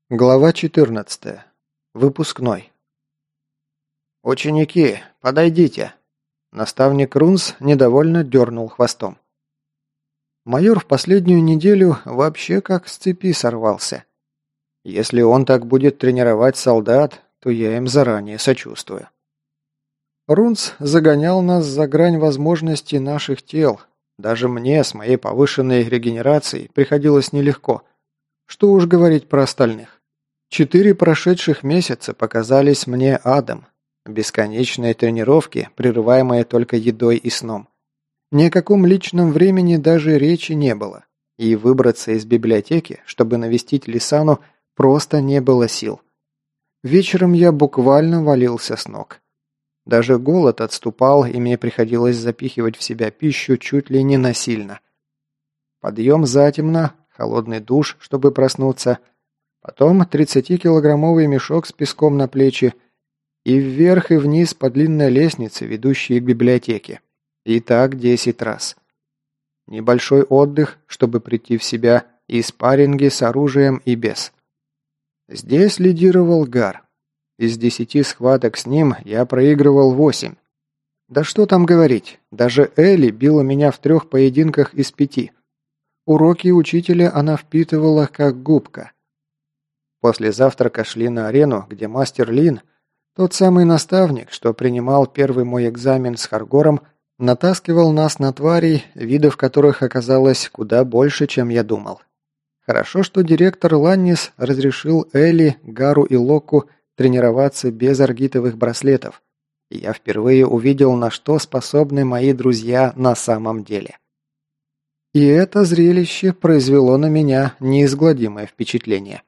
Глава 14. Выпускной. «Ученики, подойдите!» Наставник Рунс недовольно дернул хвостом. Майор в последнюю неделю вообще как с цепи сорвался. Если он так будет тренировать солдат, то я им заранее сочувствую. Рунс загонял нас за грань возможностей наших тел. Даже мне с моей повышенной регенерацией приходилось нелегко. Что уж говорить про остальных. 4 прошедших месяца показались мне адом. Бесконечные тренировки, прерываемые только едой и сном. Ни о каком личном времени даже речи не было. И выбраться из библиотеки, чтобы навестить Лисану, просто не было сил. Вечером я буквально валился с ног. Даже голод отступал, и мне приходилось запихивать в себя пищу чуть ли не насильно. Подъем затемно, холодный душ, чтобы проснуться – потом 30-килограммовый мешок с песком на плечи и вверх и вниз по длинной лестнице, ведущей к библиотеке. И так 10 раз. Небольшой отдых, чтобы прийти в себя, и спарринги с оружием и без. Здесь лидировал Гар. Из 10 схваток с ним я проигрывал 8. Да что там говорить, даже Элли била меня в 3 поединках из 5. Уроки учителя она впитывала как губка. После завтрака шли на арену, где мастер Лин, тот самый наставник, что принимал первый мой экзамен с Харгором, натаскивал нас на тварей, видов которых оказалось куда больше, чем я думал. Хорошо, что директор Ланнис разрешил Элли, Гару и Локу тренироваться без аргитовых браслетов, и я впервые увидел, на что способны мои друзья на самом деле. И это зрелище произвело на меня неизгладимое впечатление.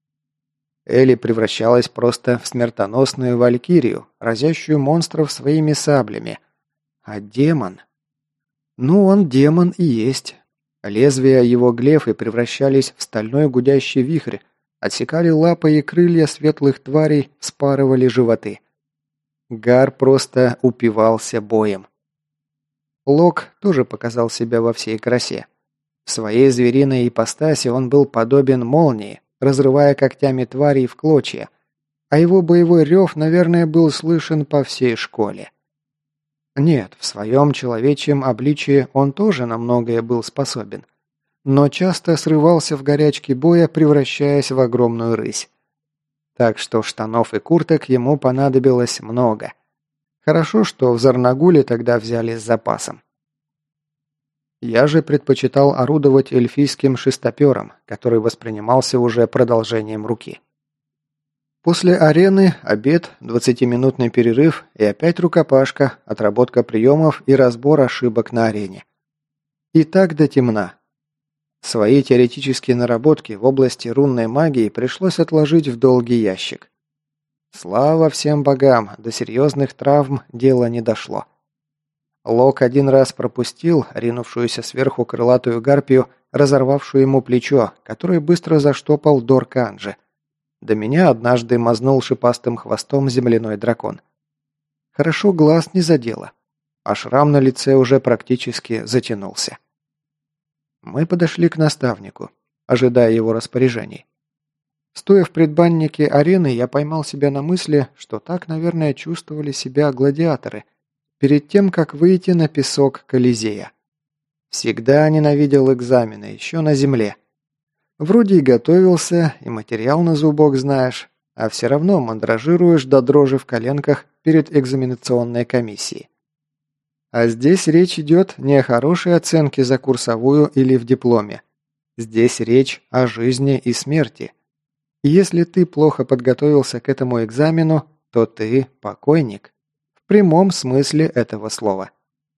Элли превращалась просто в смертоносную валькирию, разящую монстров своими саблями. А демон? Ну, он демон и есть. Лезвия его глефы превращались в стальной гудящий вихрь, отсекали лапы и крылья светлых тварей, спарывали животы. Гар просто упивался боем. Лок тоже показал себя во всей красе. В своей звериной ипостаси он был подобен молнии, разрывая когтями тварей в клочья, а его боевой рев, наверное, был слышен по всей школе. Нет, в своем человечьем обличии он тоже на многое был способен, но часто срывался в горячке боя, превращаясь в огромную рысь. Так что штанов и курток ему понадобилось много. Хорошо, что в Зарнагуле тогда взяли с запасом. Я же предпочитал орудовать эльфийским шестопером, который воспринимался уже продолжением руки. После арены обед, 20-минутный перерыв и опять рукопашка, отработка приемов и разбор ошибок на арене. И так до темна. Свои теоретические наработки в области рунной магии пришлось отложить в долгий ящик. Слава всем богам, до серьезных травм дело не дошло. Лок один раз пропустил ринувшуюся сверху крылатую гарпию, разорвавшую ему плечо, который быстро заштопал Дор Канджи. До меня однажды мазнул шипастым хвостом земляной дракон. Хорошо глаз не задело, а шрам на лице уже практически затянулся. Мы подошли к наставнику, ожидая его распоряжений. Стоя в предбаннике арены, я поймал себя на мысли, что так, наверное, чувствовали себя гладиаторы перед тем, как выйти на песок Колизея. Всегда ненавидел экзамены, еще на земле. Вроде и готовился, и материал на зубок знаешь, а все равно мандражируешь до дрожи в коленках перед экзаменационной комиссией. А здесь речь идет не о хорошей оценке за курсовую или в дипломе. Здесь речь о жизни и смерти. И если ты плохо подготовился к этому экзамену, то ты покойник. В прямом смысле этого слова.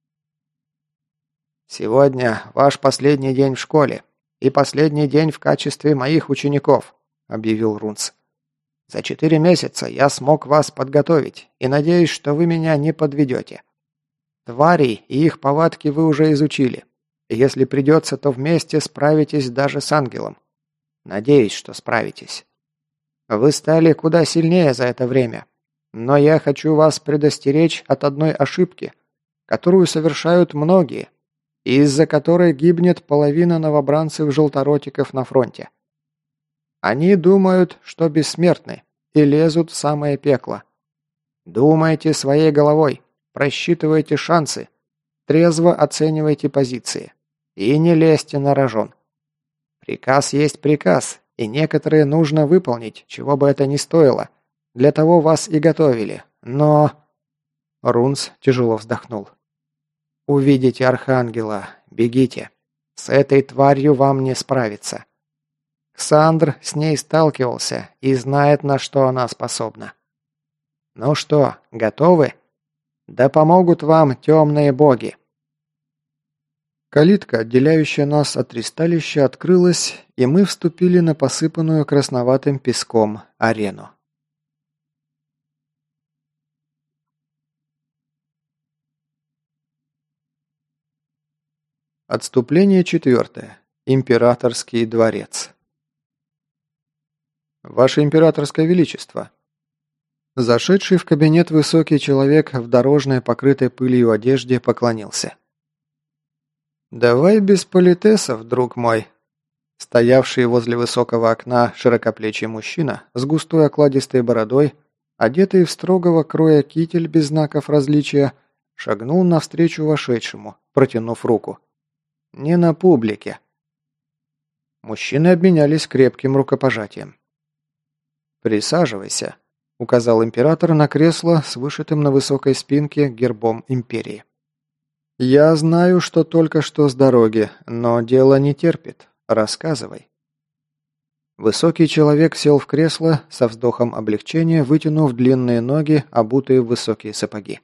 «Сегодня ваш последний день в школе и последний день в качестве моих учеников», — объявил Рунс. «За 4 месяца я смог вас подготовить и надеюсь, что вы меня не подведете. Тварей и их повадки вы уже изучили. И если придется, то вместе справитесь даже с ангелом. Надеюсь, что справитесь. Вы стали куда сильнее за это время. Но я хочу вас предостеречь от одной ошибки, которую совершают многие, и из-за которой гибнет половина новобранцев-желторотиков на фронте. Они думают, что бессмертны, и лезут в самое пекло. Думайте своей головой, просчитывайте шансы, трезво оценивайте позиции и не лезьте на рожон. Приказ есть приказ, и некоторые нужно выполнить, чего бы это ни стоило. Для того вас и готовили, но...» Рунс тяжело вздохнул. «Увидите Архангела, бегите. С этой тварью вам не справиться. Ксандр с ней сталкивался и знает, на что она способна. Ну что, готовы? Да помогут вам темные боги!» Калитка, отделяющая нас от ристалища, открылась, и мы вступили на посыпанную красноватым песком арену. Отступление 4. Императорский дворец. «Ваше императорское величество!» Зашедший в кабинет высокий человек в дорожной, покрытой пылью одежде, поклонился. «Давай без политесов, друг мой!» Стоявший возле высокого окна широкоплечий мужчина с густой окладистой бородой, одетый в строгого кроя китель без знаков различия, шагнул навстречу вошедшему, протянув руку. «Не на публике». Мужчины обменялись крепким рукопожатием. «Присаживайся», — указал император на кресло с вышитым на высокой спинке гербом империи. «Я знаю, что только что с дороги, но дело не терпит. Рассказывай». Высокий человек сел в кресло, со вздохом облегчения вытянув длинные ноги, обутые в высокие сапоги.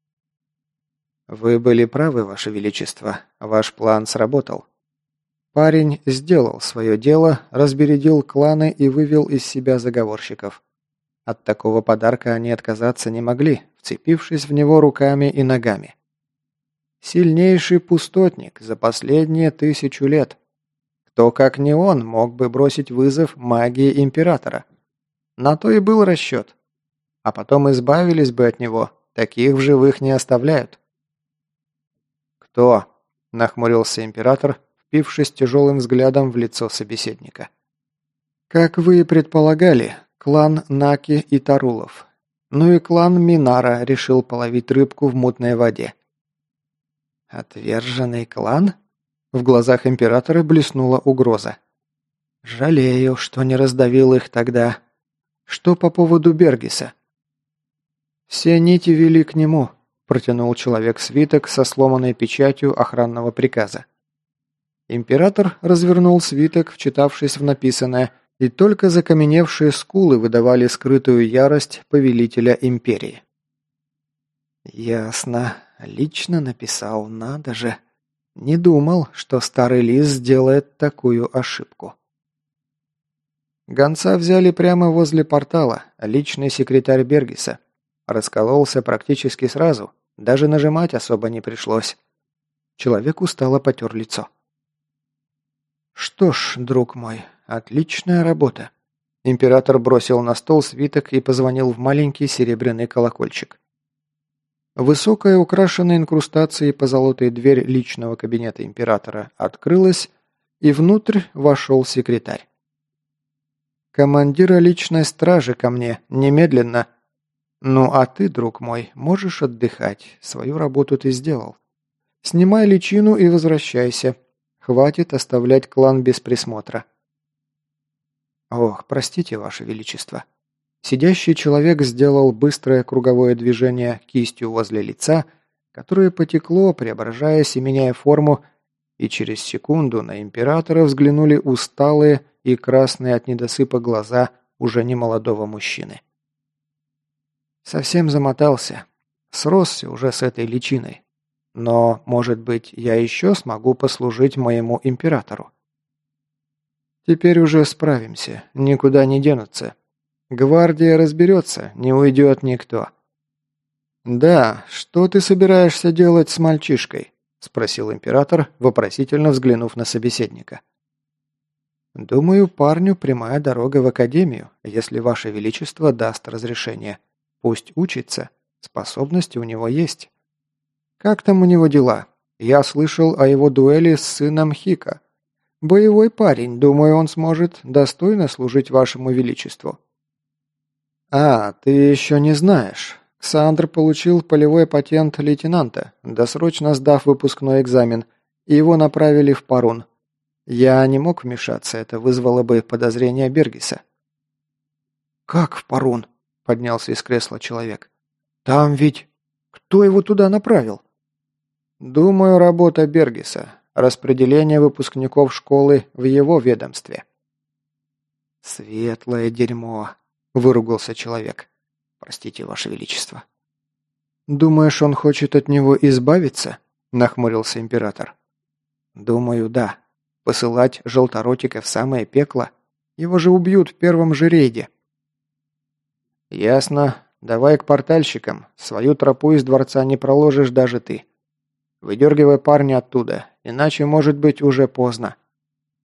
«Вы были правы, Ваше Величество. Ваш план сработал. Парень сделал свое дело, разбередил кланы и вывел из себя заговорщиков. От такого подарка они отказаться не могли, вцепившись в него руками и ногами. Сильнейший пустотник за последние 1000 лет. Кто, как не он, мог бы бросить вызов магии Императора? На то и был расчет. А потом избавились бы от него, таких в живых не оставляют». «Кто?» – нахмурился Император, впившись тяжелым взглядом в лицо собеседника. «Как вы и предполагали, клан Наки и Тарулов. Ну и клан Минара решил половить рыбку в мутной воде». «Отверженный клан?» В глазах императора блеснула угроза. «Жалею, что не раздавил их тогда. Что по поводу Бергиса?» «Все нити вели к нему», – протянул человек свиток со сломанной печатью охранного приказа. Император развернул свиток, вчитавшись в написанное, и только закаменевшие скулы выдавали скрытую ярость повелителя империи. «Ясно. Лично написал, надо же. Не думал, что старый лис сделает такую ошибку». Гонца взяли прямо возле портала, личный секретарь Бергиса. Раскололся практически сразу, даже нажимать особо не пришлось. Человек устало потер лицо. «Что ж, друг мой, отличная работа». Император бросил на стол свиток и позвонил в маленький серебряный колокольчик. Высокая, украшенная инкрустацией позолотой дверь личного кабинета императора открылась, и внутрь вошел секретарь. «Командира личной стражи ко мне, немедленно. Ну а ты, друг мой, можешь отдыхать, свою работу ты сделал. Снимай личину и возвращайся. Хватит оставлять клан без присмотра». «Ох, простите, Ваше Величество». Сидящий человек сделал быстрое круговое движение кистью возле лица, которое потекло, преображаясь и меняя форму, и через секунду на императора взглянули усталые и красные от недосыпа глаза уже немолодого мужчины. «Совсем замотался. Сросся уже с этой личиной. Но, может быть, я еще смогу послужить моему императору?» «Теперь уже справимся, никуда не денутся. Гвардия разберется, не уйдет никто». «Да, что ты собираешься делать с мальчишкой?» – спросил император, вопросительно взглянув на собеседника. «Думаю, парню прямая дорога в академию, если Ваше Величество даст разрешение. Пусть учится, способности у него есть. Как там у него дела? Я слышал о его дуэли с сыном Хика. Боевой парень, думаю, он сможет достойно служить вашему величеству». «А, ты еще не знаешь. Ксандр получил полевой патент лейтенанта, досрочно сдав выпускной экзамен, и его направили в Парун. Я не мог вмешаться, это вызвало бы подозрение Бергиса». «Как в Парун?» – поднялся из кресла человек. «Там ведь... Кто его туда направил?» «Думаю, работа Бергиса. Распределение выпускников школы в его ведомстве». «Светлое дерьмо», – выругался человек. «Простите, Ваше Величество». «Думаешь, он хочет от него избавиться?» – нахмурился император. «Думаю, да. Посылать желторотика в самое пекло? Его же убьют в первом же рейде». «Ясно. Давай к портальщикам. Свою тропу из дворца не проложишь даже ты. Выдергивай парня оттуда, иначе может быть уже поздно».